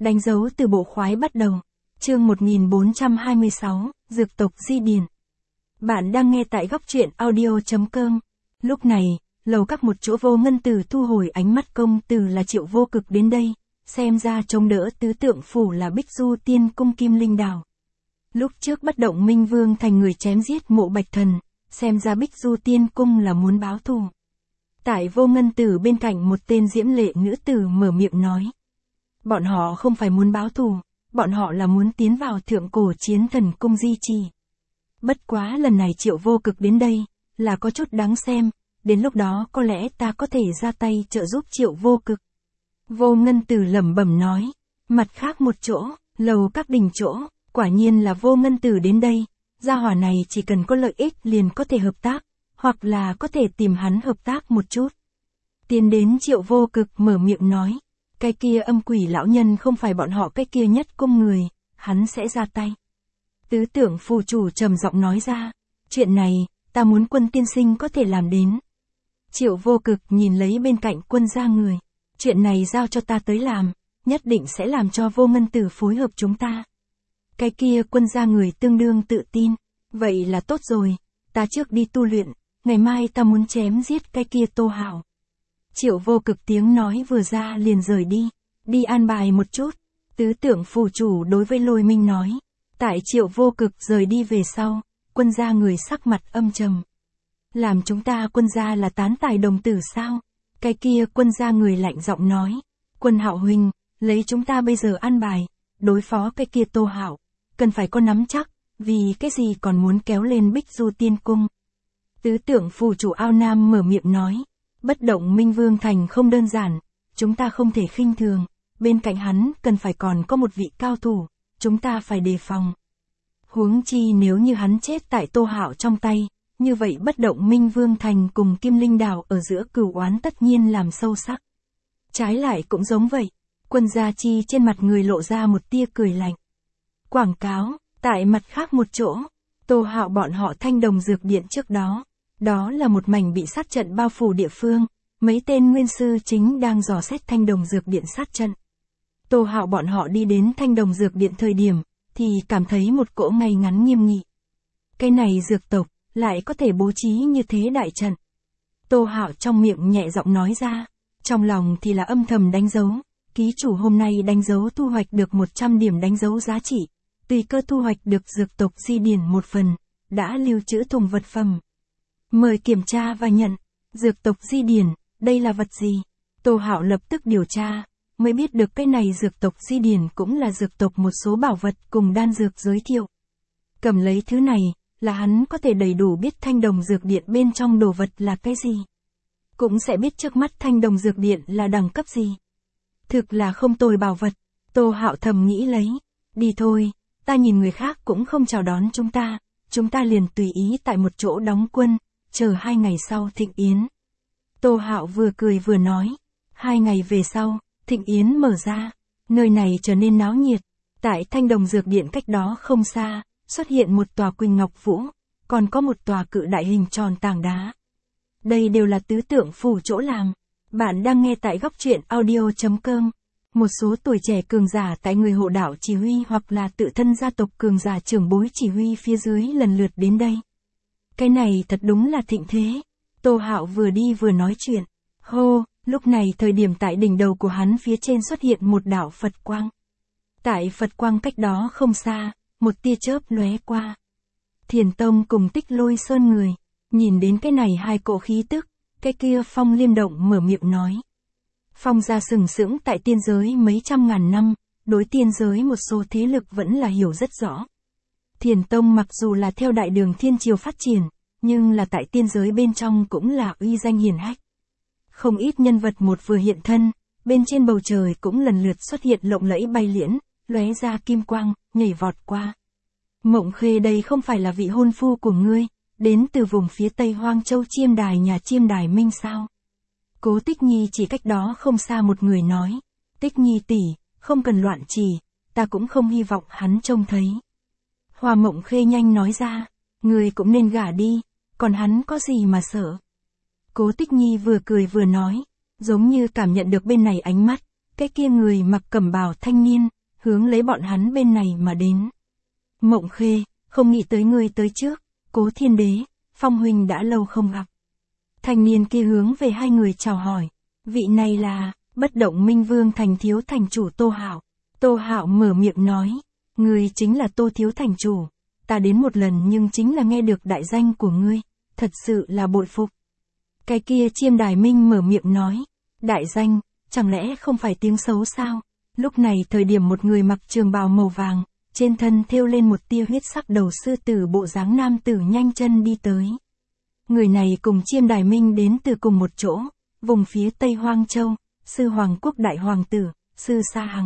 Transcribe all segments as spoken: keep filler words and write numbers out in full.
Đánh dấu từ bộ khoái bắt đầu. Chương một nghìn bốn trăm hai mươi sáu, Dược tộc Di Điền. Bạn đang nghe tại góc truyện audio chấm com. Lúc này, lầu các một chỗ Vô Ngân Tử thu hồi ánh mắt công tử là Triệu Vô Cực đến đây, xem ra chống đỡ tứ tượng phủ là Bích Du Tiên Cung Kim Linh Đảo. Lúc trước bất động Minh Vương thành người chém giết Mộ Bạch Thần, xem ra Bích Du Tiên Cung là muốn báo thù. Tại Vô Ngân Tử bên cạnh một tên diễm lệ nữ tử mở miệng nói. Bọn họ không phải muốn báo thù, bọn họ là muốn tiến vào thượng cổ chiến thần cung di trì. Bất quá lần này Triệu Vô Cực đến đây, là có chút đáng xem, đến lúc đó có lẽ ta có thể ra tay trợ giúp Triệu Vô Cực. Vô Ngân Tử lẩm bẩm nói, mặt khác một chỗ, lầu các đỉnh chỗ, quả nhiên là Vô Ngân Tử đến đây, gia hỏa này chỉ cần có lợi ích liền có thể hợp tác, hoặc là có thể tìm hắn hợp tác một chút. Tiến đến Triệu Vô Cực mở miệng nói, cái kia âm quỷ lão nhân không phải bọn họ cái kia nhất cung người, hắn sẽ ra tay. Tứ tưởng phù chủ trầm giọng nói ra, chuyện này, ta muốn Quân tiên sinh có thể làm đến. Triệu Vô Cực nhìn lấy bên cạnh Quân gia người, chuyện này giao cho ta tới làm, nhất định sẽ làm cho Vô Ngân Tử phối hợp chúng ta. Cái kia Quân gia người tương đương tự tin, vậy là tốt rồi, ta trước đi tu luyện, ngày mai ta muốn chém giết cái kia Tô Hạo. Triệu Vô Cực tiếng nói vừa ra liền rời đi, đi an bài một chút, tứ tưởng phù chủ đối với Lôi Minh nói. Tại Triệu Vô Cực rời đi về sau, Quân gia người sắc mặt âm trầm. Làm chúng ta Quân gia là tán tài đồng tử sao? Cái kia Quân gia người lạnh giọng nói, Quân Hạo huynh, lấy chúng ta bây giờ an bài, đối phó cái kia Tô Hạo, cần phải có nắm chắc, vì cái gì còn muốn kéo lên Bích Du Tiên Cung. Tứ tưởng phù chủ Ao Nam mở miệng nói, bất động Minh Vương thành không đơn giản, chúng ta không thể khinh thường, bên cạnh hắn cần phải còn có một vị cao thủ, chúng ta phải đề phòng. Huống chi nếu như hắn chết tại Tô Hạo trong tay, như vậy bất động Minh Vương thành cùng Kim Linh Đảo ở giữa cửu oán tất nhiên làm sâu sắc. Trái lại cũng giống vậy, Quân Gia Chi trên mặt người lộ ra một tia cười lạnh. Quảng cáo, tại mặt khác một chỗ, Tô Hạo bọn họ Thanh Đồng Dược Điện trước đó, đó là một mảnh bị sát trận bao phủ địa phương, mấy tên nguyên sư chính đang dò xét Thanh Đồng Dược Điện sát trận. Tô Hạo bọn họ đi đến Thanh Đồng Dược Điện thời điểm, thì cảm thấy một cỗ ngay ngắn nghiêm nghị. Cái này dược tộc, lại có thể bố trí như thế đại trận. Tô Hạo trong miệng nhẹ giọng nói ra, trong lòng thì là âm thầm đánh dấu, ký chủ hôm nay đánh dấu thu hoạch được một trăm điểm đánh dấu giá trị, tùy cơ thu hoạch được dược tộc Di Điền một phần, đã lưu trữ thùng vật phẩm. Mời kiểm tra và nhận, dược tộc Di Điền, đây là vật gì? Tô Hạo lập tức điều tra, mới biết được cái này dược tộc Di Điền cũng là dược tộc một số bảo vật cùng đan dược giới thiệu. Cầm lấy thứ này, là hắn có thể đầy đủ biết Thanh Đồng Dược Điện bên trong đồ vật là cái gì. Cũng sẽ biết trước mắt Thanh Đồng Dược Điện là đẳng cấp gì. Thực là không tồi bảo vật, Tô Hạo thầm nghĩ lấy, đi thôi, ta nhìn người khác cũng không chào đón chúng ta, chúng ta liền tùy ý tại một chỗ đóng quân, chờ hai ngày sau thịnh yến. Tô Hạo vừa cười vừa nói, hai ngày về sau, thịnh yến mở ra, nơi này trở nên náo nhiệt, tại Thanh Đồng Dược Điện cách đó không xa, xuất hiện một tòa Quỳnh Ngọc Vũ, còn có một tòa cự đại hình tròn tảng đá. Đây đều là tứ tượng phù chỗ làm. Bạn đang nghe tại góc truyện audio chấm com. Một số tuổi trẻ cường giả tại người hộ đạo chỉ huy hoặc là tự thân gia tộc cường giả trưởng bối chỉ huy phía dưới lần lượt đến đây. Cái này thật đúng là thịnh thế. Tô Hạo vừa đi vừa nói chuyện. Hô, lúc này thời điểm tại đỉnh đầu của hắn phía trên xuất hiện một đạo Phật quang. Tại Phật quang cách đó không xa, một tia chớp lóe qua. Thiền Tông cùng Tích Lôi Sơn người, nhìn đến cái này hai cỗ khí tức, cái kia Phong Liêm Động mở miệng nói. Phong gia sừng sững tại tiên giới mấy trăm ngàn năm, đối tiên giới một số thế lực vẫn là hiểu rất rõ. Thiền Tông mặc dù là theo đại đường thiên triều phát triển, nhưng là tại tiên giới bên trong cũng là uy danh hiển hách. Không ít nhân vật một vừa hiện thân, bên trên bầu trời cũng lần lượt xuất hiện lộng lẫy bay liễn, lóe ra kim quang, nhảy vọt qua. Mộng Khê đây không phải là vị hôn phu của ngươi, đến từ vùng phía tây Hoang Châu Chiêm Đài nhà Chiêm Đài Minh sao? Cố Tích Nhi chỉ cách đó không xa một người nói, Tích Nhi tỷ, không cần loạn chỉ, ta cũng không hy vọng hắn trông thấy. Hoa Mộng Khê nhanh nói ra, ngươi cũng nên gả đi, còn hắn có gì mà sợ. Cố Tích Nhi vừa cười vừa nói, giống như cảm nhận được bên này ánh mắt, cái kia người mặc cẩm bào thanh niên, hướng lấy bọn hắn bên này mà đến. Mộng Khê, không nghĩ tới ngươi tới trước, Cố Thiên Đế, Phong huynh đã lâu không gặp. Thanh niên kia hướng về hai người chào hỏi, vị này là Bất Động Minh Vương thành thiếu thành chủ Tô Hạo. Tô Hạo mở miệng nói, ngươi chính là Tô thiếu thành chủ, ta đến một lần nhưng chính là nghe được đại danh của ngươi, thật sự là bội phục. Cái kia Chiêm Đài Minh mở miệng nói, đại danh, chẳng lẽ không phải tiếng xấu sao? Lúc này thời điểm một người mặc trường bào màu vàng, trên thân thêu lên một tia huyết sắc đầu sư tử bộ dáng nam tử nhanh chân đi tới. Người này cùng Chiêm Đài Minh đến từ cùng một chỗ, vùng phía Tây Hoang Châu, Sư Hoàng Quốc đại hoàng tử, Sư Sa Hằng.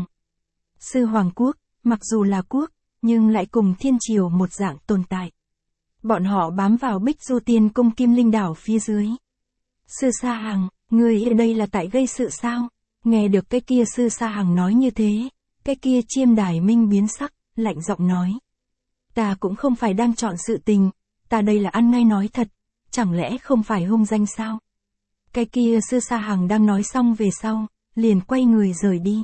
Sư Hoàng Quốc, mặc dù là quốc, nhưng lại cùng thiên triều một dạng tồn tại. Bọn họ bám vào Bích Du Tiên Cung Kim Linh đảo phía dưới. Sư Sa Hằng, người ở đây là tại gây sự sao? Nghe được cái kia Sư Sa Hằng nói như thế, cái kia Chiêm Đài Minh biến sắc, lạnh giọng nói. Ta cũng không phải đang chọn sự tình, ta đây là ăn ngay nói thật, chẳng lẽ không phải hung danh sao? Cái kia Sư Sa Hằng đang nói xong về sau, liền quay người rời đi.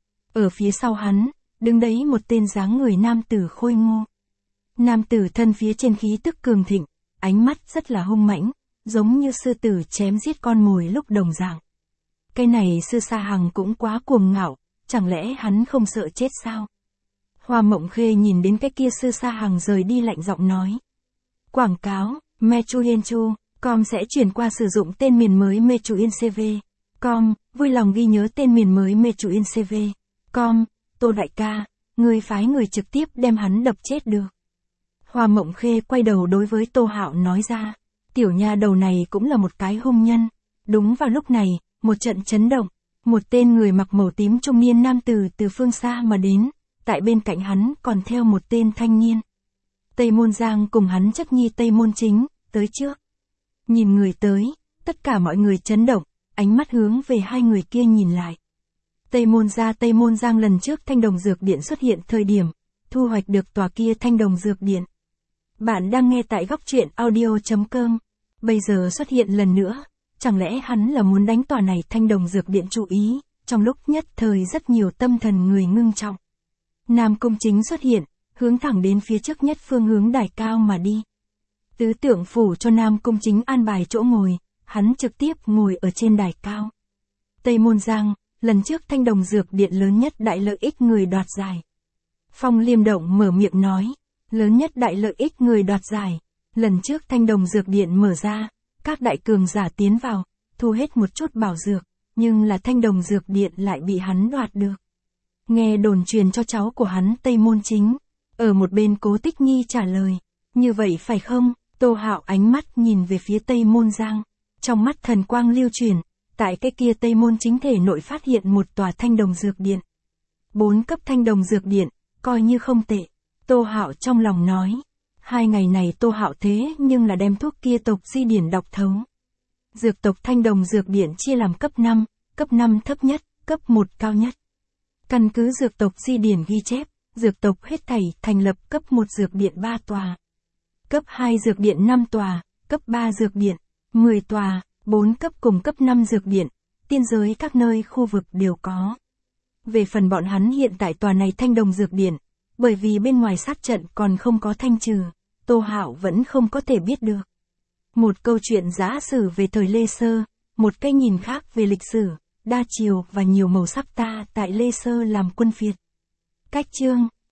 Ở phía sau hắn, đứng đấy một tên dáng người nam tử khôi ngô. Nam tử thân phía trên khí tức cường thịnh, ánh mắt rất là hung mãnh, giống như sư tử chém giết con mồi lúc đồng dạng. Cái này Sư Sa Hằng cũng quá cuồng ngạo, chẳng lẽ hắn không sợ chết sao? Hoa Mộng Khê nhìn đến cái kia Sư Sa Hằng rời đi lạnh giọng nói. Quảng cáo, Mechuyenchu, com sẽ chuyển qua sử dụng tên miền mới Mechuyencv. Com, vui lòng ghi nhớ tên miền mới Mechuyencv. Com, Tô đại ca, người phái người trực tiếp đem hắn đập chết được. Hoa Mộng Khê quay đầu đối với Tô Hạo nói ra, tiểu nha đầu này cũng là một cái hung nhân. Đúng vào lúc này, một trận chấn động, một tên người mặc màu tím trung niên nam tử từ phương xa mà đến, tại bên cạnh hắn còn theo một tên thanh niên. Tây Môn Giang cùng hắn chắc nhi Tây Môn Chính, tới trước. Nhìn người tới, tất cả mọi người chấn động, ánh mắt hướng về hai người kia nhìn lại. Tây Môn gia Tây Môn Giang lần trước Thanh Đồng Dược Điện xuất hiện thời điểm, thu hoạch được tòa kia Thanh Đồng Dược Điện. Bạn đang nghe tại góc truyện audio chấm com, bây giờ xuất hiện lần nữa, chẳng lẽ hắn là muốn đánh tòa này Thanh Đồng Dược Điện chú ý, trong lúc nhất thời rất nhiều tâm thần người ngưng trọng. Nam Cung Chính xuất hiện, hướng thẳng đến phía trước nhất phương hướng đài cao mà đi. Tứ Tượng phủ cho Nam Cung Chính an bài chỗ ngồi, hắn trực tiếp ngồi ở trên đài cao. Tây Môn Giang, lần trước Thanh Đồng Dược Điện lớn nhất đại lợi ích người đoạt giải. Phong Liêm Động mở miệng nói, lớn nhất đại lợi ích người đoạt giải. Lần trước Thanh Đồng Dược Điện mở ra, các đại cường giả tiến vào, thu hết một chút bảo dược, nhưng là Thanh Đồng Dược Điện lại bị hắn đoạt được. Nghe đồn truyền cho cháu của hắn Tây Môn Chính, ở một bên Cố Tích Nhi trả lời, như vậy phải không? Tô Hạo ánh mắt nhìn về phía Tây Môn Giang, trong mắt thần quang lưu truyền, tại cái kia Tây Môn Chính thể nội phát hiện một tòa Thanh Đồng Dược Điện. Bốn cấp Thanh Đồng Dược Điện, coi như không tệ. Tô Hạo trong lòng nói, hai ngày này Tô Hạo thế nhưng là đem thuốc kia tộc di điển đọc thấu. Dược tộc Thanh Đồng Dược Điện chia làm cấp năm, cấp năm thấp nhất, cấp một cao nhất. Căn cứ dược tộc di điển ghi chép, dược tộc hết thảy thành lập cấp một dược điện ba tòa, cấp hai dược điện năm tòa, cấp ba dược điện mười tòa, bốn cấp cùng cấp năm dược điện, tiên giới các nơi khu vực đều có. Về phần bọn hắn hiện tại tòa này Thanh Đồng Dược Điện, bởi vì bên ngoài sát trận còn không có thanh trừ, Tô Hạo vẫn không có thể biết được. Một câu chuyện giả sử về thời Lê Sơ, một cái nhìn khác về lịch sử, đa chiều và nhiều màu sắc ta tại Lê Sơ làm quân phiệt. Cách chương